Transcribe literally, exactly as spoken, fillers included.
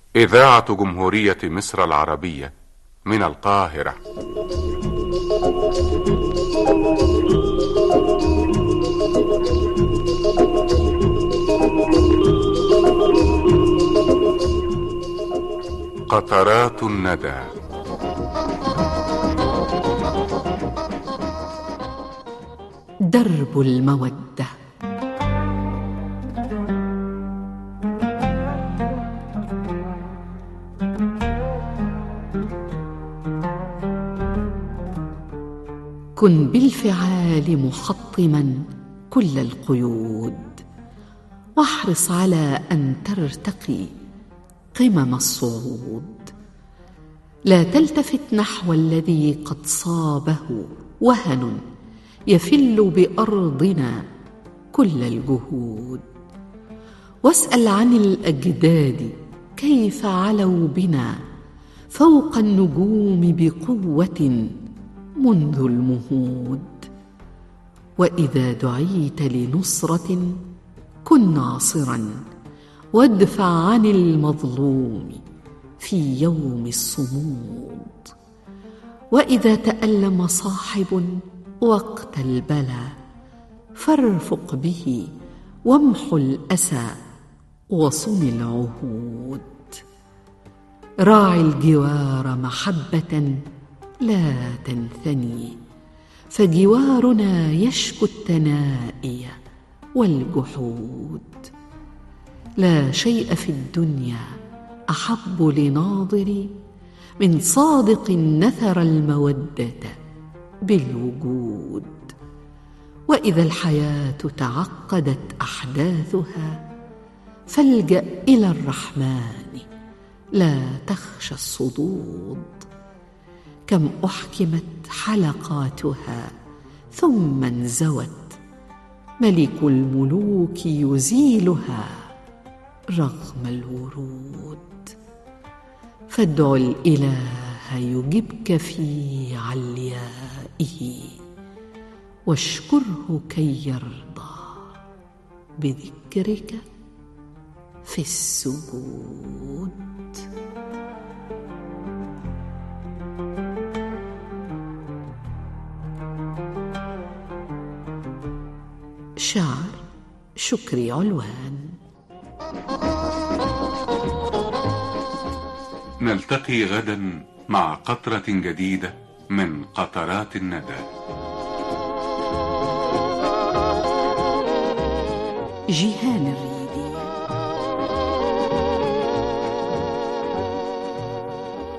إذاعة جمهورية مصر العربية من القاهرة. قطرات الندى. درب المودة. كن بالفعال محطما كل القيود، واحرص على أن ترتقي قمم الصعود. لا تلتفت نحو الذي قد صابه وهن يفل بأرضنا كل الجهود، واسأل عن الأجداد كيف علوا بنا فوق النجوم بقوة منذ المهود. وإذا دعيت لنصرة كن ناصرا، وادفع عن المظلوم في يوم الصمود. وإذا تألم صاحب وقت البلا فارفق به، وامحو الأسى وصن العهود. راعي الجوار محبة لا تنثني، فجوارنا يشكو التنائي والجحود. لا شيء في الدنيا أحب لناظري من صادق نثر المودة بالوجود. وإذا الحياة تعقدت أحداثها فالجأ إلى الرحمن، لا تخشى الصدود. كم أحكمت حلقاتها ثم انزوت، ملك الملوك يزيلها رغم الورود. فادع الإله يجبك في عليائه، واشكره كي يرضى بذكرك في السجود. شعر شكري علوان. نلتقي غدا مع قطرة جديدة من قطرات الندى. جيهان الرياض.